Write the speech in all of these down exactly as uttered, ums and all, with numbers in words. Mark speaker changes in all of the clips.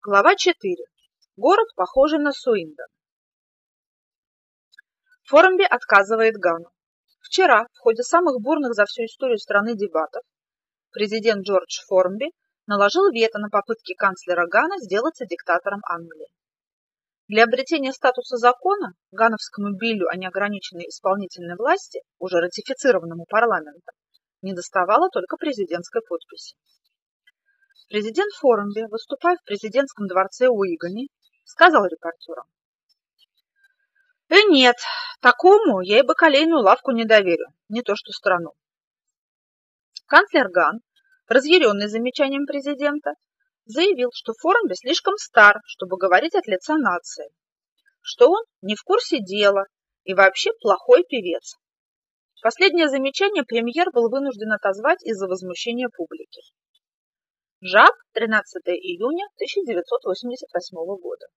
Speaker 1: Глава четыре. Город, похожий на Суиндон. Формби отказывает Гану. Вчера, в ходе самых бурных за всю историю страны дебатов, президент Джордж Формби наложил вето на попытки канцлера Гана сделаться диктатором Англии. Для обретения статуса закона Гановскому биллю о неограниченной исполнительной власти, уже ратифицированному парламентом, недоставало только президентской подписи. Президент Формби, выступая в президентском дворце Уигани, сказал репортерам: «Э, нет, такому я и бакалейную лавку не доверю, не то что страну». Канцлер Ган, разъяренный замечанием президента, заявил, что Формби слишком стар, чтобы говорить от лица нации, что он не в курсе дела и вообще плохой певец. Последнее замечание премьер был вынужден отозвать из-за возмущения публики. Жаб, тринадцатое июня тысяча девятьсот восемьдесят восьмого года.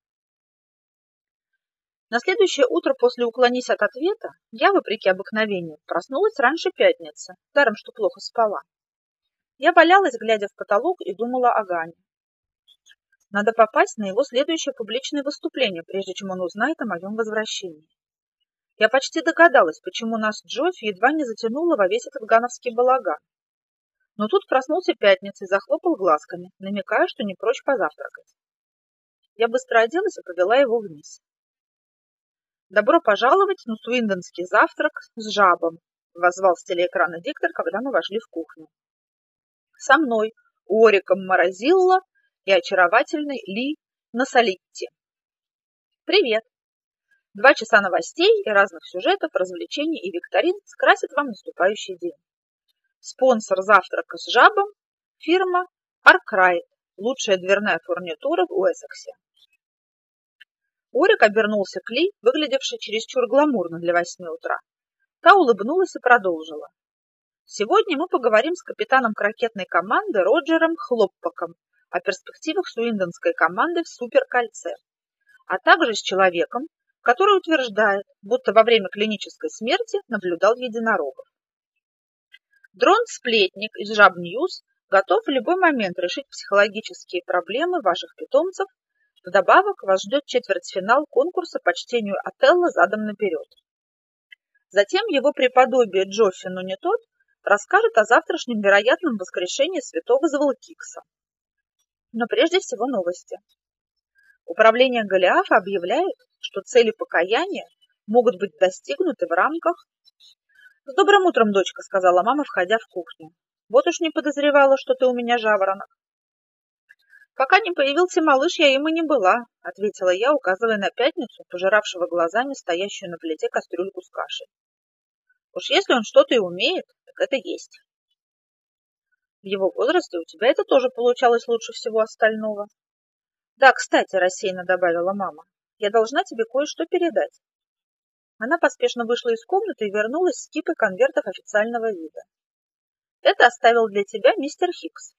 Speaker 1: На следующее утро после «Уклонись от ответа» я, вопреки обыкновению, проснулась раньше пятницы, даром что плохо спала. Я валялась, глядя в потолок, и думала о Гане. Надо попасть на его следующее публичное выступление, прежде чем он узнает о моем возвращении. Я почти догадалась, почему нас Джофф едва не затянуло во весь этот гановский балаган. Но тут проснулся пятница и захлопал глазками, намекая, что не прочь позавтракать. Я быстро оделась и повела его вниз. «Добро пожаловать на суиндонский завтрак с жабом», — воззвал с телеэкрана диктор, когда мы вошли в кухню. Со мной, Уориком Морозилла и очаровательной Ли Насалитти. «Привет! Два часа новостей и разных сюжетов, развлечений и викторин скрасят вам наступающий день. Спонсор завтрака с жабом – фирма Аркрайт, лучшая дверная фурнитура в Уэссексе». Орик обернулся к Ли, выглядевшей чересчур гламурно для восьми утра. Та улыбнулась и продолжила. «Сегодня мы поговорим с капитаном крокетной команды Роджером Хлоппаком о перспективах суиндонской команды в суперкольце, а также с человеком, который утверждает, будто во время клинической смерти наблюдал единорогов. Дрон-сплетник из Жаб Ньюс готов в любой момент решить психологические проблемы ваших питомцев. Вдобавок вас ждет четвертьфинал конкурса по чтению Отелло задом наперед. Затем его преподобие Джоффи, но не тот, расскажет о завтрашнем вероятном воскрешении святого Зволкикса. Но прежде всего новости. Управление Голиафа объявляет, что цели покаяния могут быть достигнуты в рамках... «С добрым утром, дочка», — сказала мама, входя в кухню. «Вот уж не подозревала, что ты у меня жаворонок». «Пока не появился малыш, я им и не была», — ответила я, указывая на пятницу, пожиравшего глазами стоящую на плите кастрюльку с кашей. «Уж если он что-то и умеет, так это есть. В его возрасте у тебя это тоже получалось лучше всего остального». «Да, кстати», — рассеянно добавила мама, — «я должна тебе кое-что передать». Она поспешно вышла из комнаты и вернулась с кипой конвертов официального вида. «Это оставил для тебя мистер Хикс».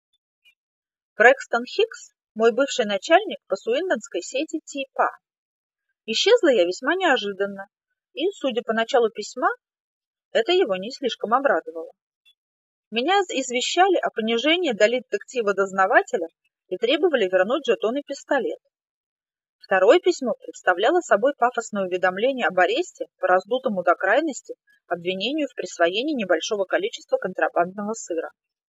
Speaker 1: Брэкстон Хикс, мой бывший начальник по суиндонской сети ТИПА. Исчезла я весьма неожиданно, и, судя по началу письма, это его не слишком обрадовало. Меня извещали о понижении до детектива-дознавателя и требовали вернуть жетон и пистолет. Второе письмо представляло собой пафосное уведомление об аресте по раздутому до крайности обвинению в присвоении небольшого количества контрабандного сыра.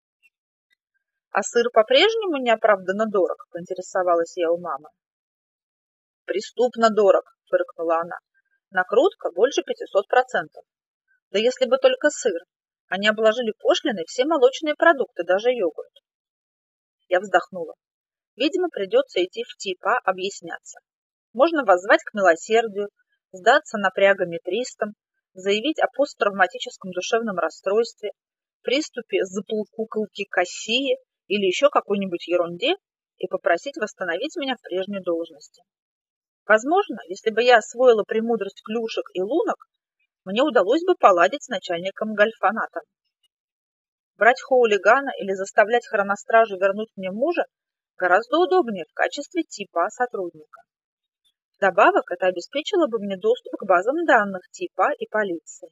Speaker 1: «А сыр по-прежнему неоправданно дорог?» – поинтересовалась я у мамы. «Преступно дорог», – фыркнула она. «Накрутка больше пятисот процентов. Да если бы только сыр. Они обложили пошлиной все молочные продукты, даже йогурт». Я вздохнула. Видимо, придется идти в ТИПА объясняться. Можно воззвать к милосердию, сдаться напрягами тристам, заявить о посттравматическом душевном расстройстве, приступе заполкуколки Кассии или еще какой-нибудь ерунде и попросить восстановить меня в прежней должности. Возможно, если бы я освоила премудрость клюшек и лунок, мне удалось бы поладить с начальником Гальфанатом. Брать хулигана или заставлять хроностражу вернуть мне мужа гораздо удобнее в качестве ТИПА сотрудника. Вдобавок, это обеспечило бы мне доступ к базам данных ТИПА и полиции.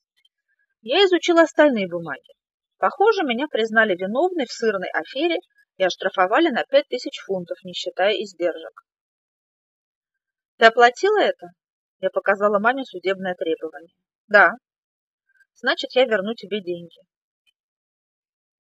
Speaker 1: Я изучила остальные бумаги. Похоже, меня признали виновной в сырной афере и оштрафовали на пять тысяч фунтов, не считая издержек. Ты оплатила это? Я показала маме судебное требование. Да. Значит, я верну тебе деньги.